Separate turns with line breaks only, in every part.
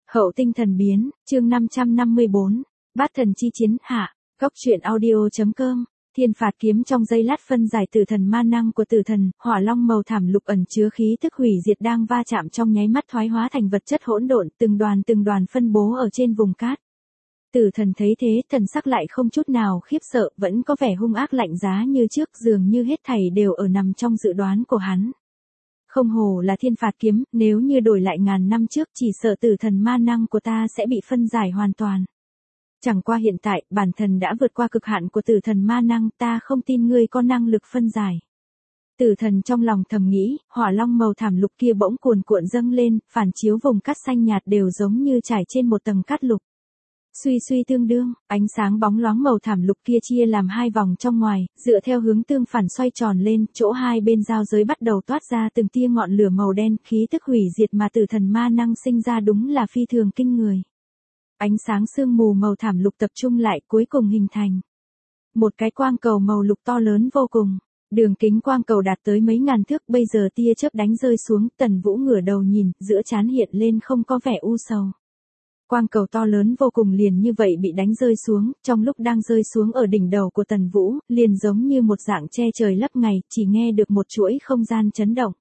Hậu tinh thần biến, chương 554, bát thần chi chiến hạ, góc truyện audio.com, thiên phạt kiếm trong giây lát phân giải tử thần ma năng của tử thần, hỏa long màu thảm lục ẩn chứa khí tức hủy diệt đang va chạm trong nháy mắt thoái hóa thành vật chất hỗn độn, từng đoàn phân bố ở trên vùng cát. Tử thần thấy thế, thần sắc lại không chút nào khiếp sợ, vẫn có vẻ hung ác lạnh giá như trước, dường như hết thảy đều ở nằm trong dự đoán của hắn. Không hổ là thiên phạt kiếm, nếu như đổi lại ngàn năm trước chỉ sợ tử thần ma năng của ta sẽ bị phân giải hoàn toàn. Chẳng qua hiện tại, bản thân đã vượt qua cực hạn của tử thần ma năng, ta không tin ngươi có năng lực phân giải. Tử thần trong lòng thầm nghĩ, hỏa long màu thảm lục kia bỗng cuồn cuộn dâng lên, phản chiếu vùng cát xanh nhạt đều giống như trải trên một tầng cát lục. Suy tương đương, ánh sáng bóng loáng màu thảm lục kia chia làm hai vòng trong ngoài, dựa theo hướng tương phản xoay tròn lên, chỗ hai bên giao giới bắt đầu toát ra từng tia ngọn lửa màu đen, khí tức hủy diệt mà tử thần ma năng sinh ra đúng là phi thường kinh người. Ánh sáng sương mù màu thảm lục tập trung lại cuối cùng hình thành một cái quang cầu màu lục to lớn vô cùng. Đường kính quang cầu đạt tới mấy ngàn thước, bây giờ tia chớp đánh rơi xuống, Tần Vũ ngửa đầu nhìn, giữa trán hiện lên không có vẻ u sầu. Quang cầu to lớn vô cùng liền như vậy bị đánh rơi xuống, trong lúc đang rơi xuống ở đỉnh đầu của Tần Vũ, liền giống như một dạng che trời lấp ngày, chỉ nghe được một chuỗi không gian chấn động.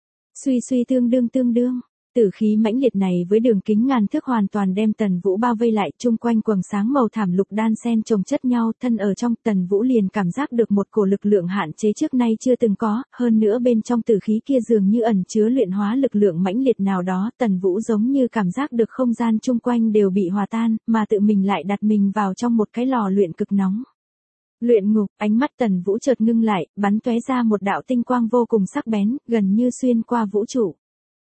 Suy tương đương, tử khí mãnh liệt này với đường kính ngàn thước hoàn toàn đem Tần Vũ bao vây lại, chung quanh quầng sáng màu thảm lục đan xen chồng chất nhau, thân ở trong, Tần Vũ liền cảm giác được một cổ lực lượng hạn chế trước nay chưa từng có, hơn nữa bên trong tử khí kia dường như ẩn chứa luyện hóa lực lượng mãnh liệt nào đó, Tần Vũ giống như cảm giác được không gian chung quanh đều bị hòa tan, mà tự mình lại đặt mình vào trong một cái lò luyện cực nóng. Luyện ngục, ánh mắt Tần Vũ chợt ngưng lại, bắn tóe ra một đạo tinh quang vô cùng sắc bén, gần như xuyên qua vũ trụ.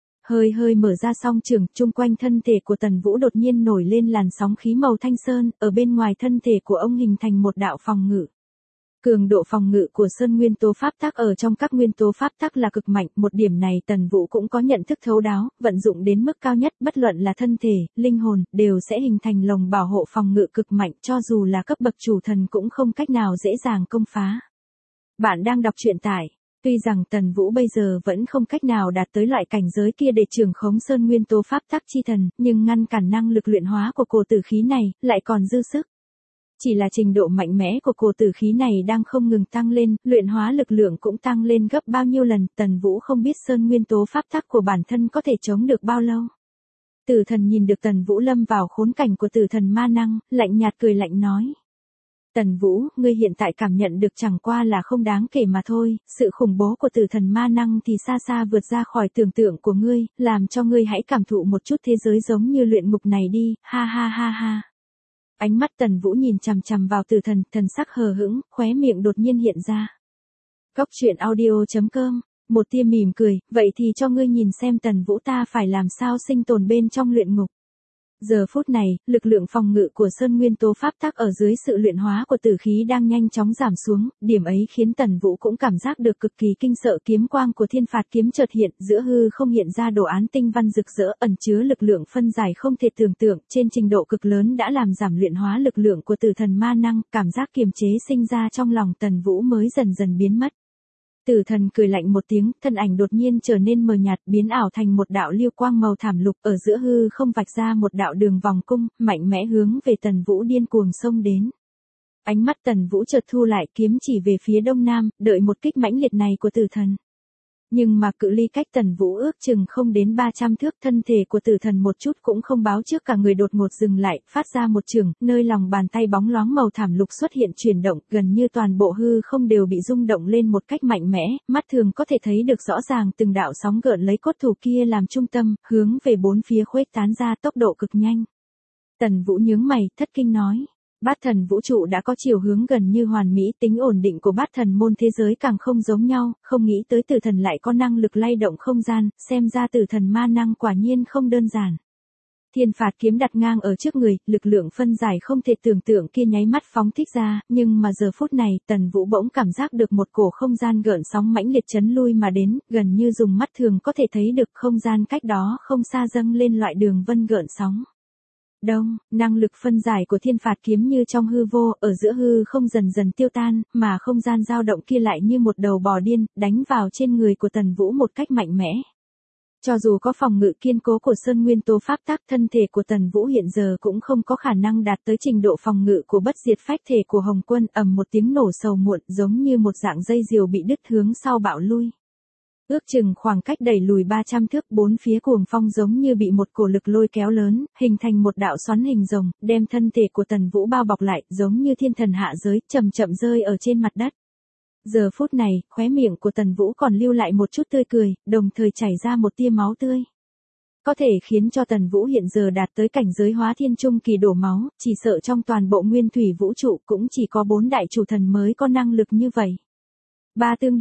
Hơi mở ra song trường, chung quanh thân thể của Tần Vũ đột nhiên nổi lên làn sóng khí màu thanh sơn, ở bên ngoài thân thể của ông hình thành một đạo phòng ngự. Cường độ phòng ngự của sơn nguyên tố pháp tắc ở trong các nguyên tố pháp tắc là cực mạnh, một điểm này Tần Vũ cũng có nhận thức thấu đáo, vận dụng đến mức cao nhất, bất luận là thân thể, linh hồn, đều sẽ hình thành lồng bảo hộ phòng ngự cực mạnh, cho dù là cấp bậc chủ thần cũng không cách nào dễ dàng công phá. Bạn đang đọc truyện tại tuy rằng Tần Vũ bây giờ vẫn không cách nào đạt tới loại cảnh giới kia để trưởng khống sơn nguyên tố pháp tắc chi thần, nhưng ngăn cản năng lực luyện hóa của cổ tử khí này, lại còn dư sức. Chỉ là trình độ mạnh mẽ của cổ tử khí này đang không ngừng tăng lên, luyện hóa lực lượng cũng tăng lên gấp bao nhiêu lần, Tần Vũ không biết sơn nguyên tố pháp tắc của bản thân có thể chống được bao lâu. Tử thần nhìn được Tần Vũ lâm vào khốn cảnh của tử thần ma năng, lạnh nhạt cười lạnh nói. Tần Vũ, ngươi hiện tại cảm nhận được chẳng qua là không đáng kể mà thôi, sự khủng bố của tử thần ma năng thì xa vượt ra khỏi tưởng tượng của ngươi, làm cho ngươi hãy cảm thụ một chút thế giới giống như luyện ngục này đi, ha. Ánh mắt Tần Vũ nhìn chằm chằm vào tử thần, thần sắc hờ hững, khóe miệng đột nhiên hiện ra. Góc truyện audio.com, một tia mỉm cười, vậy thì cho ngươi nhìn xem Tần Vũ ta phải làm sao sinh tồn bên trong luyện ngục. Giờ phút này, lực lượng phòng ngự của sơn nguyên tố pháp tắc ở dưới sự luyện hóa của tử khí đang nhanh chóng giảm xuống, điểm ấy khiến Tần Vũ cũng cảm giác được cực kỳ kinh sợ, kiếm quang của thiên phạt kiếm chợt hiện, giữa hư không hiện ra đồ án tinh văn rực rỡ, ẩn chứa lực lượng phân giải không thể tưởng tượng, trên trình độ cực lớn đã làm giảm luyện hóa lực lượng của tử thần ma năng, cảm giác kiềm chế sinh ra trong lòng Tần Vũ mới dần biến mất. Tử thần cười lạnh một tiếng, thân ảnh đột nhiên trở nên mờ nhạt, biến ảo thành một đạo lưu quang màu thảm lục, ở giữa hư không vạch ra một đạo đường vòng cung, mạnh mẽ hướng về Tần Vũ điên cuồng xông đến. Ánh mắt Tần Vũ chợt thu lại, kiếm chỉ về phía đông nam, đợi một kích mãnh liệt này của tử thần. Nhưng mà cự ly cách Tần Vũ ước chừng không đến 300 thước, thân thể của tử thần một chút cũng không báo trước, cả người đột ngột dừng lại, phát ra một chưởng, nơi lòng bàn tay bóng loáng màu thảm lục xuất hiện chuyển động, gần như toàn bộ hư không đều bị rung động lên một cách mạnh mẽ, mắt thường có thể thấy được rõ ràng từng đạo sóng gợn lấy cốt thủ kia làm trung tâm, hướng về bốn phía khuếch tán ra tốc độ cực nhanh. Tần Vũ nhướng mày, thất kinh nói. Bát thần vũ trụ đã có chiều hướng gần như hoàn mỹ, tính ổn định của bát thần môn thế giới càng không giống nhau, không nghĩ tới tử thần lại có năng lực lay động không gian, xem ra tử thần ma năng quả nhiên không đơn giản. Thiên phạt kiếm đặt ngang ở trước người, lực lượng phân giải không thể tưởng tượng kia nháy mắt phóng thích ra, nhưng mà giờ phút này, Tần Vũ bỗng cảm giác được một cổ không gian gợn sóng mãnh liệt chấn lui mà đến, gần như dùng mắt thường có thể thấy được không gian cách đó không xa dâng lên loại đường vân gợn sóng. Đông, năng lực phân giải của thiên phạt kiếm như trong hư vô, ở giữa hư không dần tiêu tan, mà không gian dao động kia lại như một đầu bò điên, đánh vào trên người của Tần Vũ một cách mạnh mẽ. Cho dù có phòng ngự kiên cố của sơn nguyên tố pháp tắc, thân thể của Tần Vũ hiện giờ cũng không có khả năng đạt tới trình độ phòng ngự của bất diệt phách thể của Hồng Quân. Ầm một tiếng nổ sầu muộn, giống như một dạng dây diều bị đứt hướng sau bạo lui. Ước chừng khoảng cách đẩy lùi 300 thước, bốn phía cuồng phong giống như bị một cổ lực lôi kéo lớn, hình thành một đạo xoắn hình rồng, đem thân thể của Tần Vũ bao bọc lại, giống như thiên thần hạ giới, chậm chậm rơi ở trên mặt đất. Giờ phút này, khóe miệng của Tần Vũ còn lưu lại một chút tươi cười, đồng thời chảy ra một tia máu tươi. Có thể khiến cho Tần Vũ hiện giờ đạt tới cảnh giới hóa thiên trung kỳ đổ máu, chỉ sợ trong toàn bộ nguyên thủy vũ trụ cũng chỉ có 4 đại chủ thần mới có năng lực như vậy. Ba tương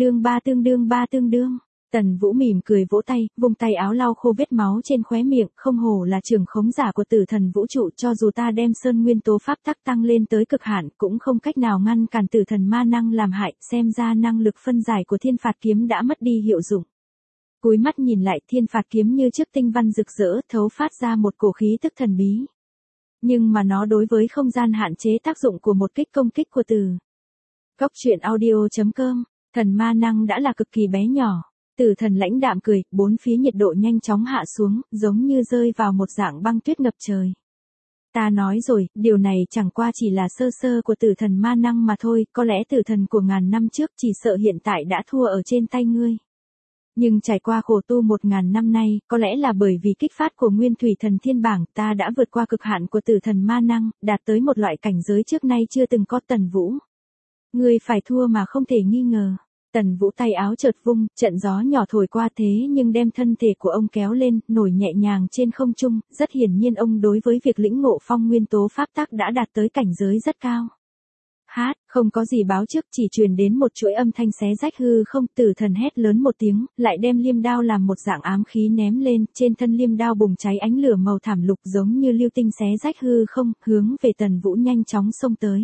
đương. Tần Vũ mỉm cười vỗ tay, vung tay áo lau khô vết máu trên khóe miệng, không hổ là trưởng khống giả của tử thần vũ trụ, cho dù ta đem sơn nguyên tố pháp tắc tăng lên tới cực hạn, cũng không cách nào ngăn cản tử thần ma năng làm hại, xem ra năng lực phân giải của thiên phạt kiếm đã mất đi hiệu dụng. Cúi mắt nhìn lại, thiên phạt kiếm như trước tinh văn rực rỡ, thấu phát ra một cổ khí tức thần bí. Nhưng mà nó đối với không gian hạn chế tác dụng của một kích công kích của từ. Góc truyện audio.com, thần ma năng đã là cực kỳ bé nhỏ. Tử thần lãnh đạm cười, bốn phía nhiệt độ nhanh chóng hạ xuống, giống như rơi vào một dạng băng tuyết ngập trời. Ta nói rồi, điều này chẳng qua chỉ là sơ sơ của tử thần ma năng mà thôi, có lẽ tử thần của ngàn năm trước chỉ sợ hiện tại đã thua ở trên tay ngươi. Nhưng trải qua khổ tu 1000 năm nay, có lẽ là bởi vì kích phát của nguyên thủy thần thiên bảng, ta đã vượt qua cực hạn của tử thần ma năng, đạt tới một loại cảnh giới trước nay chưa từng có. Tần Vũ. Ngươi phải thua mà không thể nghi ngờ. Tần Vũ tay áo chợt vung, trận gió nhỏ thổi qua thế nhưng đem thân thể của ông kéo lên, nổi nhẹ nhàng trên không trung, rất hiển nhiên ông đối với việc lĩnh ngộ phong nguyên tố pháp tắc đã đạt tới cảnh giới rất cao. Hát, không có gì báo trước, chỉ truyền đến một chuỗi âm thanh xé rách hư không, tử thần hét lớn một tiếng, lại đem liêm đao làm một dạng ám khí ném lên, trên thân liêm đao bùng cháy ánh lửa màu thảm lục giống như lưu tinh xé rách hư không, hướng về Tần Vũ nhanh chóng xông tới.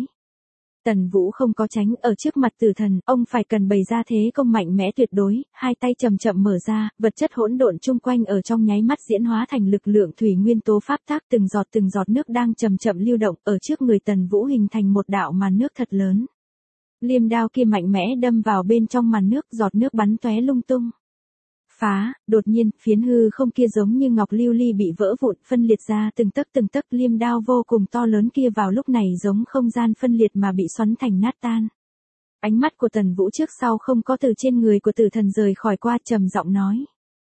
Tần Vũ không có tránh, ở trước mặt tử thần, ông phải cần bày ra thế công mạnh mẽ tuyệt đối, hai tay chậm chậm mở ra, vật chất hỗn độn chung quanh ở trong nháy mắt diễn hóa thành lực lượng thủy nguyên tố pháp tắc, từng giọt nước đang chậm chậm lưu động, ở trước người Tần Vũ hình thành một đạo màn nước thật lớn. Liêm đao kia mạnh mẽ đâm vào bên trong màn nước, giọt nước bắn tóe lung tung. Phá, đột nhiên, phiến hư không kia giống như ngọc lưu ly bị vỡ vụn, phân liệt ra từng tấc, liêm đao vô cùng to lớn kia vào lúc này giống không gian phân liệt mà bị xoắn thành nát tan. Ánh mắt của Tần Vũ trước sau không có từ trên người của tử thần rời khỏi qua, trầm giọng nói.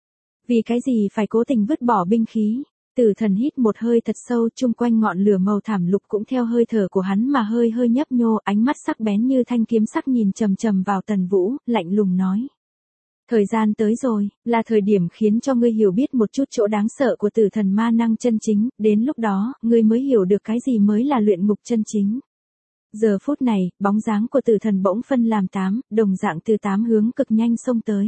Vì cái gì phải cố tình vứt bỏ binh khí? Tử thần hít một hơi thật sâu, chung quanh ngọn lửa màu thảm lục cũng theo hơi thở của hắn mà hơi nhấp nhô, ánh mắt sắc bén như thanh kiếm sắc nhìn chằm vào Tần Vũ, lạnh lùng nói. Thời gian tới rồi, là thời điểm khiến cho ngươi hiểu biết một chút chỗ đáng sợ của tử thần ma năng chân chính, đến lúc đó, ngươi mới hiểu được cái gì mới là luyện ngục chân chính. Giờ phút này, bóng dáng của tử thần bỗng phân làm 8, đồng dạng từ 8 hướng cực nhanh xông tới.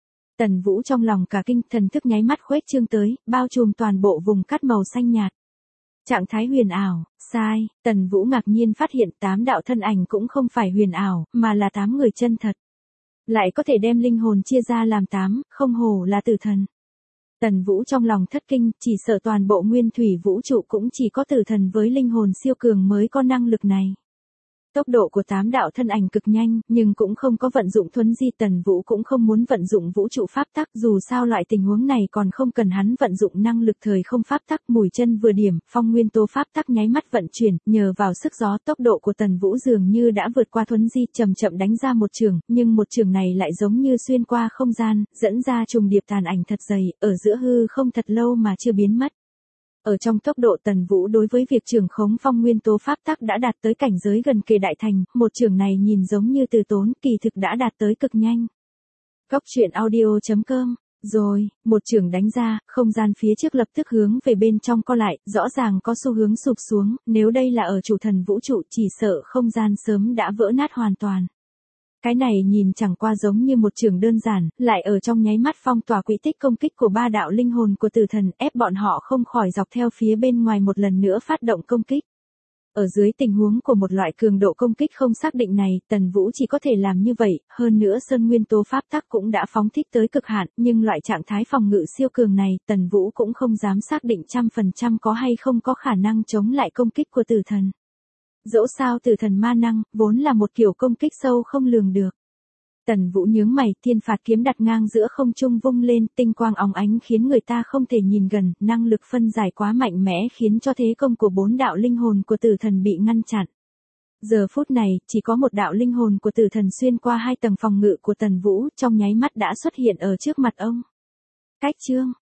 Tần Vũ trong lòng cả kinh, thần thức nháy mắt khuếch trương tới, bao trùm toàn bộ vùng cát màu xanh nhạt. Trạng thái huyền ảo, sai, Tần Vũ ngạc nhiên phát hiện 8 đạo thân ảnh cũng không phải huyền ảo, mà là 8 người chân thật. Lại có thể đem linh hồn chia ra làm 8, không hổ là tử thần. Tần Vũ trong lòng thất kinh, chỉ sợ toàn bộ nguyên thủy vũ trụ cũng chỉ có tử thần với linh hồn siêu cường mới có năng lực này. Tốc độ của 8 đạo thân ảnh cực nhanh, nhưng cũng không có vận dụng thuấn di. Tần Vũ cũng không muốn vận dụng vũ trụ pháp tắc, dù sao loại tình huống này còn không cần hắn vận dụng năng lực thời không pháp tắc. Mũi chân vừa điểm, phong nguyên tố pháp tắc nháy mắt vận chuyển, nhờ vào sức gió, tốc độ của Tần Vũ dường như đã vượt qua thuấn di, chậm chậm đánh ra một trường, nhưng một trường này lại giống như xuyên qua không gian, dẫn ra trùng điệp tàn ảnh thật dày, ở giữa hư không thật lâu mà chưa biến mất. Ở trong tốc độ Tần Vũ đối với việc trưởng khống phong nguyên tố pháp tắc đã đạt tới cảnh giới gần kề đại thành, một trường này nhìn giống như từ tốn, kỳ thực đã đạt tới cực nhanh. Góc truyện audio.com, rồi, một trường đánh ra, không gian phía trước lập tức hướng về bên trong co lại, rõ ràng có xu hướng sụp xuống, nếu đây là ở chủ thần vũ trụ chỉ sợ không gian sớm đã vỡ nát hoàn toàn. Cái này nhìn chẳng qua giống như một trường đơn giản, lại ở trong nháy mắt phong tỏa quỹ tích công kích của 3 đạo linh hồn của tử thần, ép bọn họ không khỏi dọc theo phía bên ngoài một lần nữa phát động công kích. Ở dưới tình huống của một loại cường độ công kích không xác định này, Tần Vũ chỉ có thể làm như vậy, hơn nữa sơn nguyên tố pháp tắc cũng đã phóng thích tới cực hạn, nhưng loại trạng thái phòng ngự siêu cường này, Tần Vũ cũng không dám xác định 100% có hay không có khả năng chống lại công kích của tử thần. Dẫu sao tử thần ma năng, vốn là một kiểu công kích sâu không lường được. Tần Vũ nhướng mày, thiên phạt kiếm đặt ngang giữa không trung vung lên, tinh quang óng ánh khiến người ta không thể nhìn gần, năng lực phân giải quá mạnh mẽ khiến cho thế công của 4 đạo linh hồn của tử thần bị ngăn chặn. Giờ phút này, chỉ có một đạo linh hồn của tử thần xuyên qua 2 tầng phòng ngự của Tần Vũ, trong nháy mắt đã xuất hiện ở trước mặt ông. Cách chương